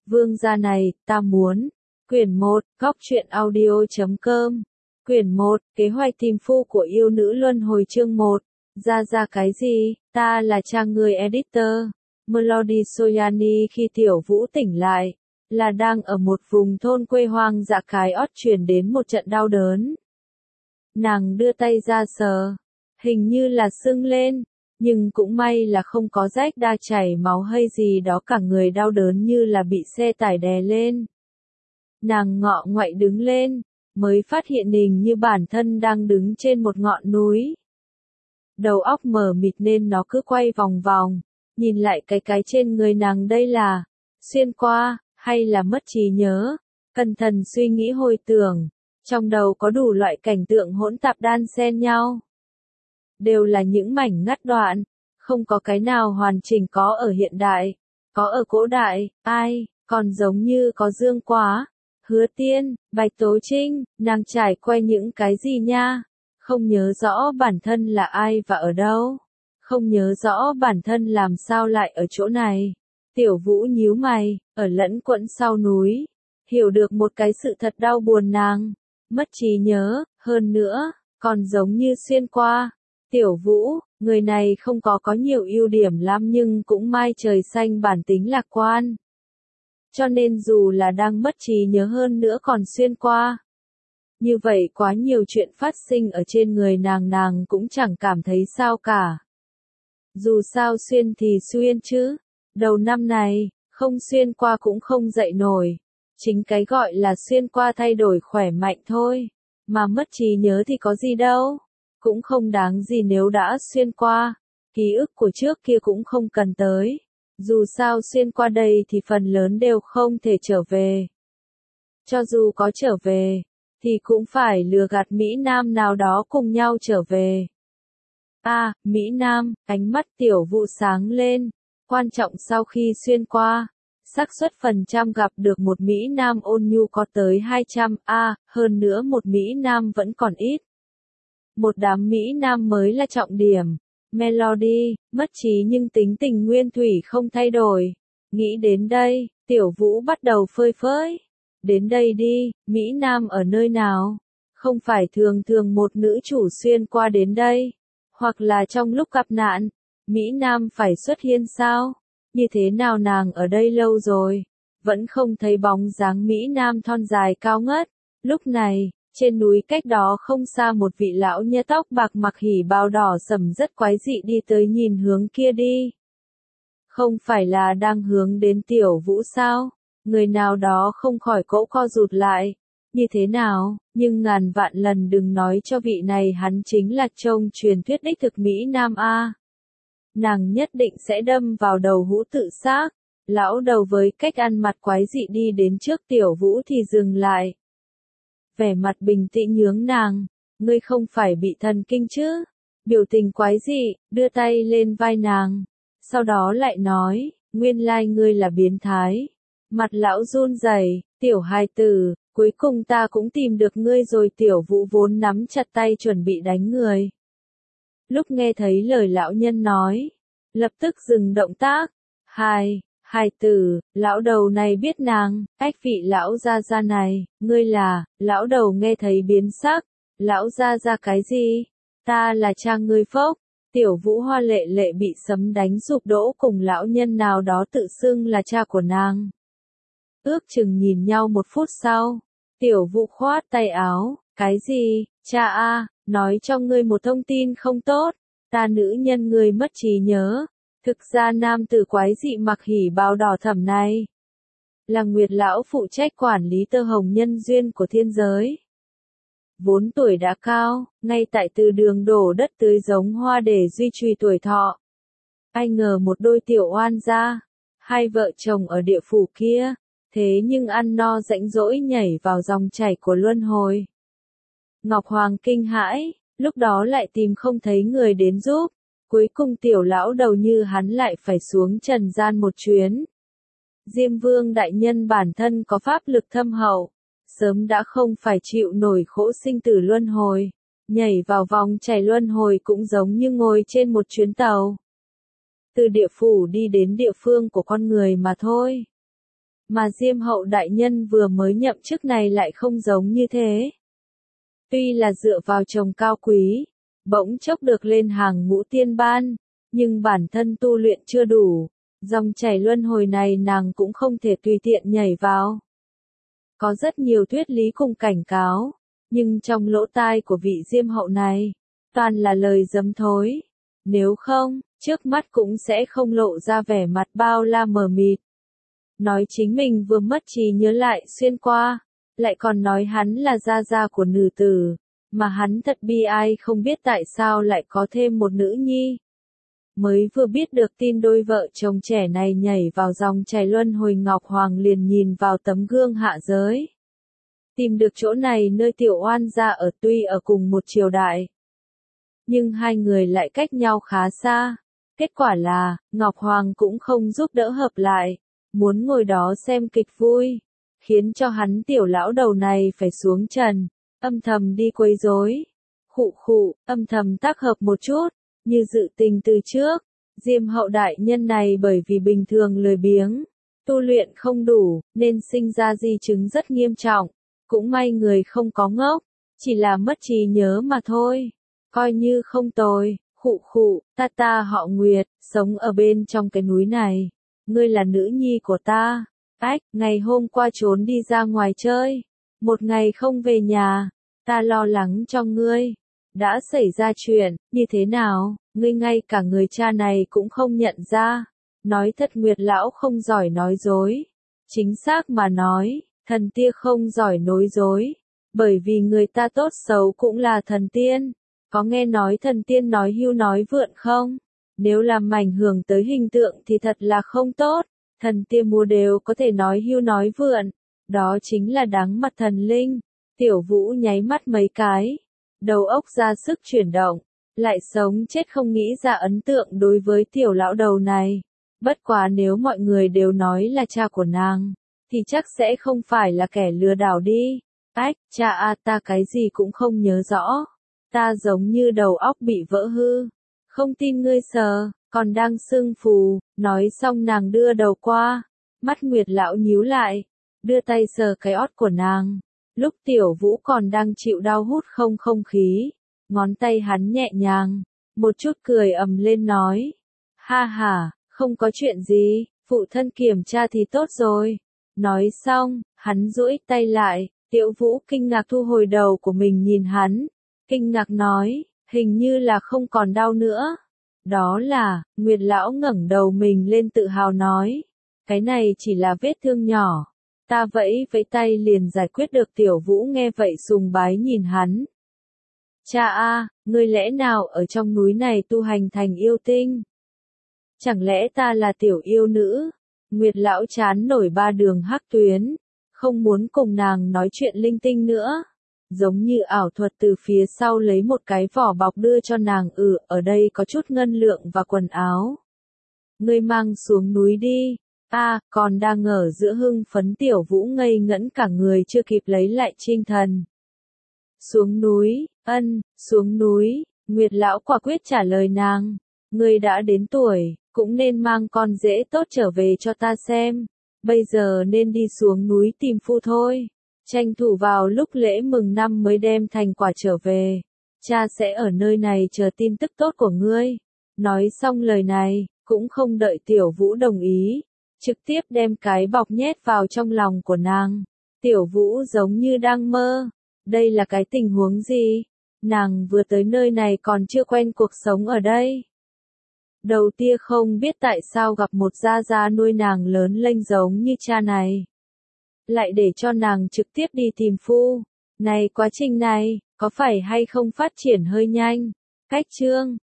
Vương gia này, ta muốn. Quyển 1, góc truyện audio.com. Quyển 1, kế hoạch tìm phu của yêu nữ luân hồi chương 1. Ra cái gì, ta là cha người editor. Melody Soyani khi Tiểu Vũ tỉnh lại, là đang ở một vùng thôn quê hoang dã cái ót truyền đến một trận đau đớn. Nàng đưa tay ra sờ, hình như là sưng lên, nhưng cũng may là không có rách đa chảy máu hay gì đó, cả người đau đớn như là bị xe tải đè lên. Nàng ngọ ngoại đứng lên, mới phát hiện hình như bản thân đang đứng trên một ngọn núi. Đầu óc mờ mịt nên nó cứ quay vòng vòng, nhìn lại cái trên người nàng đây là xuyên qua, hay là mất trí nhớ, cẩn thận suy nghĩ hồi tưởng, trong đầu có đủ loại cảnh tượng hỗn tạp đan xen nhau. Đều là những mảnh ngắt đoạn, không có cái nào hoàn chỉnh, có ở hiện đại, có ở cổ đại, ai, còn giống như có Dương Quá, Hứa Tiên, Bạch Tố Trinh, nàng trải qua những cái gì nha, không nhớ rõ bản thân là ai và ở đâu, không nhớ rõ bản thân làm sao lại ở chỗ này. Tiểu Vũ nhíu mày, ở lẫn quẫn sau núi, hiểu được một cái sự thật đau buồn, nàng mất trí nhớ, hơn nữa, còn giống như xuyên qua. Tiểu Vũ, người này không có nhiều ưu điểm lắm nhưng cũng mai trời xanh bản tính lạc quan. Cho nên dù là đang mất trí nhớ hơn nữa còn xuyên qua. Như vậy quá nhiều chuyện phát sinh ở trên người nàng cũng chẳng cảm thấy sao cả. Dù sao xuyên thì xuyên chứ, đầu năm này, không xuyên qua cũng không dậy nổi. Chính cái gọi là xuyên qua thay đổi khỏe mạnh thôi, mà mất trí nhớ thì có gì đâu. Cũng không đáng gì nếu đã xuyên qua, ký ức của trước kia cũng không cần tới. Dù sao xuyên qua đây thì phần lớn đều không thể trở về. Cho dù có trở về, thì cũng phải lừa gạt Mỹ Nam nào đó cùng nhau trở về. Mỹ Nam, ánh mắt Tiểu Vũ sáng lên. Quan trọng sau khi xuyên qua, xác suất phần trăm gặp được một Mỹ Nam ôn nhu có tới 200, hơn nữa một Mỹ Nam vẫn còn ít. Một đám Mỹ Nam mới là trọng điểm. Melody, mất trí nhưng tính tình nguyên thủy không thay đổi. Nghĩ đến đây, Tiểu Vũ bắt đầu phơi phới. Đến đây đi, Mỹ Nam ở nơi nào? Không phải thường một nữ chủ xuyên qua đến đây, hoặc là trong lúc gặp nạn, Mỹ Nam phải xuất hiện sao? Như thế nào nàng ở đây lâu rồi, vẫn không thấy bóng dáng Mỹ Nam thon dài cao ngất. Lúc này, trên núi cách đó không xa một vị lão nhã tóc bạc mặc hỉ bào đỏ sẫm rất quái dị đi tới, nhìn hướng kia đi. Không phải là đang hướng đến Tiểu Vũ sao? Người nào đó không khỏi cỗ co rụt lại. Như thế nào, nhưng ngàn vạn lần đừng nói cho vị này hắn chính là trong truyền thuyết đích thực Mỹ Nam a. Nàng nhất định sẽ đâm vào đầu hũ tự xác. Lão đầu với cách ăn mặc quái dị đi đến trước Tiểu Vũ thì dừng lại. Vẻ mặt bình tĩnh nhướng nàng, ngươi không phải bị thần kinh chứ? Biểu tình quái dị, đưa tay lên vai nàng. Sau đó lại nói, nguyên lai ngươi là biến thái. Mặt lão run rẩy, tiểu hài tử, cuối cùng ta cũng tìm được ngươi rồi. Tiểu Vũ vốn nắm chặt tay chuẩn bị đánh người. Lúc nghe thấy lời lão nhân nói, lập tức dừng động tác. Hài tử, lão đầu này biết nàng, vị lão gia này, ngươi là, lão đầu nghe thấy biến sắc, lão gia cái gì? Ta là cha ngươi phốc. Tiểu Vũ hoa lệ bị sấm đánh sụp đổ, cùng lão nhân nào đó tự xưng là cha của nàng. Ước chừng nhìn nhau một phút sau, Tiểu Vũ khoát tay áo, cái gì, cha nói cho ngươi một thông tin không tốt, ta nữ nhân ngươi mất trí nhớ. Thực ra nam tử quái dị mặc hỉ bào đỏ thẫm này là Nguyệt lão phụ trách quản lý tơ hồng nhân duyên của thiên giới. Vốn tuổi đã cao, ngay tại từ đường đổ đất tưới giống hoa để duy trì tuổi thọ. Ai ngờ một đôi tiểu oan gia, hai vợ chồng ở địa phủ kia, thế nhưng ăn no rãnh rỗi nhảy vào dòng chảy của luân hồi. Ngọc Hoàng kinh hãi, lúc đó lại tìm không thấy người đến giúp. Cuối cùng tiểu lão đầu như hắn lại phải xuống trần gian một chuyến. Diêm Vương đại nhân bản thân có pháp lực thâm hậu, sớm đã không phải chịu nổi khổ sinh tử luân hồi, nhảy vào vòng chảy luân hồi cũng giống như ngồi trên một chuyến tàu. Từ địa phủ đi đến địa phương của con người mà thôi. Mà Diêm Hậu đại nhân vừa mới nhậm chức này lại không giống như thế. Tuy là dựa vào chồng cao quý, bỗng chốc được lên hàng ngũ tiên ban, nhưng bản thân tu luyện chưa đủ, dòng chảy luân hồi này nàng cũng không thể tùy tiện nhảy vào. Có rất nhiều thuyết lý cùng cảnh cáo, nhưng trong lỗ tai của vị Diêm Hậu này, toàn là lời dấm thối. Nếu không, trước mắt cũng sẽ không lộ ra vẻ mặt bao la mờ mịt. Nói chính mình vừa mất trí nhớ lại xuyên qua, lại còn nói hắn là gia gia của nữ tử, mà hắn thật bi ai không biết tại sao lại có thêm một nữ nhi. Mới vừa biết được tin đôi vợ chồng trẻ này nhảy vào dòng chảy luân hồi, Ngọc Hoàng liền nhìn vào tấm gương hạ giới. Tìm được chỗ này nơi tiểu oan gia ở, tuy ở cùng một triều đại, nhưng hai người lại cách nhau khá xa. Kết quả là, Ngọc Hoàng cũng không giúp đỡ hợp lại, muốn ngồi đó xem kịch vui, khiến cho hắn tiểu lão đầu này phải xuống trần, âm thầm đi quấy rối. Khụ khụ, âm thầm tác hợp một chút, như dự tình từ trước. Diêm Hậu đại nhân này bởi vì bình thường lười biếng, tu luyện không đủ, nên sinh ra di chứng rất nghiêm trọng. Cũng may người không có ngốc, chỉ là mất trí nhớ mà thôi. Coi như không tồi. Khụ khụ, ta họ Nguyệt, sống ở bên trong cái núi này. Ngươi là nữ nhi của ta. Ách, ngày hôm qua trốn đi ra ngoài chơi, một ngày không về nhà, ta lo lắng cho ngươi. Đã xảy ra chuyện, như thế nào, ngươi ngay cả người cha này cũng không nhận ra. Nói thật, Nguyệt lão không giỏi nói dối. Chính xác mà nói, thần tia không giỏi nói dối. Bởi vì người ta tốt xấu cũng là thần tiên. Có nghe nói thần tiên nói hưu nói vượn không? Nếu làm ảnh hưởng tới hình tượng thì thật là không tốt. Thần tiên mua đều có thể nói hưu nói vượn. Đó chính là đáng mặt thần linh. Tiểu Vũ nháy mắt mấy cái. Đầu óc ra sức chuyển động. Lại sống chết không nghĩ ra ấn tượng đối với tiểu lão đầu này. Bất quá nếu mọi người đều nói là cha của nàng, thì chắc sẽ không phải là kẻ lừa đảo đi. Ách, cha a, ta cái gì cũng không nhớ rõ. Ta giống như đầu óc bị vỡ hư. Không tin ngươi sờ, còn đang sưng phù. Nói xong nàng đưa đầu qua. Mắt Nguyệt lão nhíu lại. Đưa tay sờ cái ót của nàng. Lúc Tiểu Vũ còn đang chịu đau hút không khí. Ngón tay hắn nhẹ nhàng. Một chút cười ầm lên nói. Ha ha, không có chuyện gì. Phụ thân kiểm tra thì tốt rồi. Nói xong, hắn duỗi tay lại. Tiểu Vũ kinh ngạc thu hồi đầu của mình nhìn hắn. Kinh ngạc nói, hình như là không còn đau nữa. Đó là, Nguyệt lão ngẩng đầu mình lên tự hào nói. Cái này chỉ là vết thương nhỏ. Ta vẫy vẫy tay liền giải quyết được. Tiểu Vũ nghe vậy sùng bái nhìn hắn. Cha a, ngươi lẽ nào ở trong núi này tu hành thành yêu tinh? Chẳng lẽ ta là tiểu yêu nữ? Nguyệt lão chán nổi ba đường hắc tuyến. Không muốn cùng nàng nói chuyện linh tinh nữa. Giống như ảo thuật từ phía sau lấy một cái vỏ bọc đưa cho nàng. Ở đây có chút ngân lượng và quần áo. Ngươi mang xuống núi đi. Còn đang ở giữa hưng phấn. Tiểu Vũ ngây ngẩn cả người chưa kịp lấy lại tinh thần. Xuống núi, xuống núi. Nguyệt lão quả quyết trả lời nàng. Ngươi đã đến tuổi, cũng nên mang con rể tốt trở về cho ta xem. Bây giờ nên đi xuống núi tìm phu thôi. Tranh thủ vào lúc lễ mừng năm mới đem thành quả trở về. Cha sẽ ở nơi này chờ tin tức tốt của ngươi. Nói xong lời này, cũng không đợi Tiểu Vũ đồng ý. Trực tiếp đem cái bọc nhét vào trong lòng của nàng. Tiểu Vũ giống như đang mơ. Đây là cái tình huống gì? Nàng vừa tới nơi này còn chưa quen cuộc sống ở đây. Đầu tia không biết tại sao gặp một gia gia nuôi nàng lớn lên giống như cha này. Lại để cho nàng trực tiếp đi tìm phu. Này quá trình này, có phải hay không phát triển hơi nhanh? Cách chương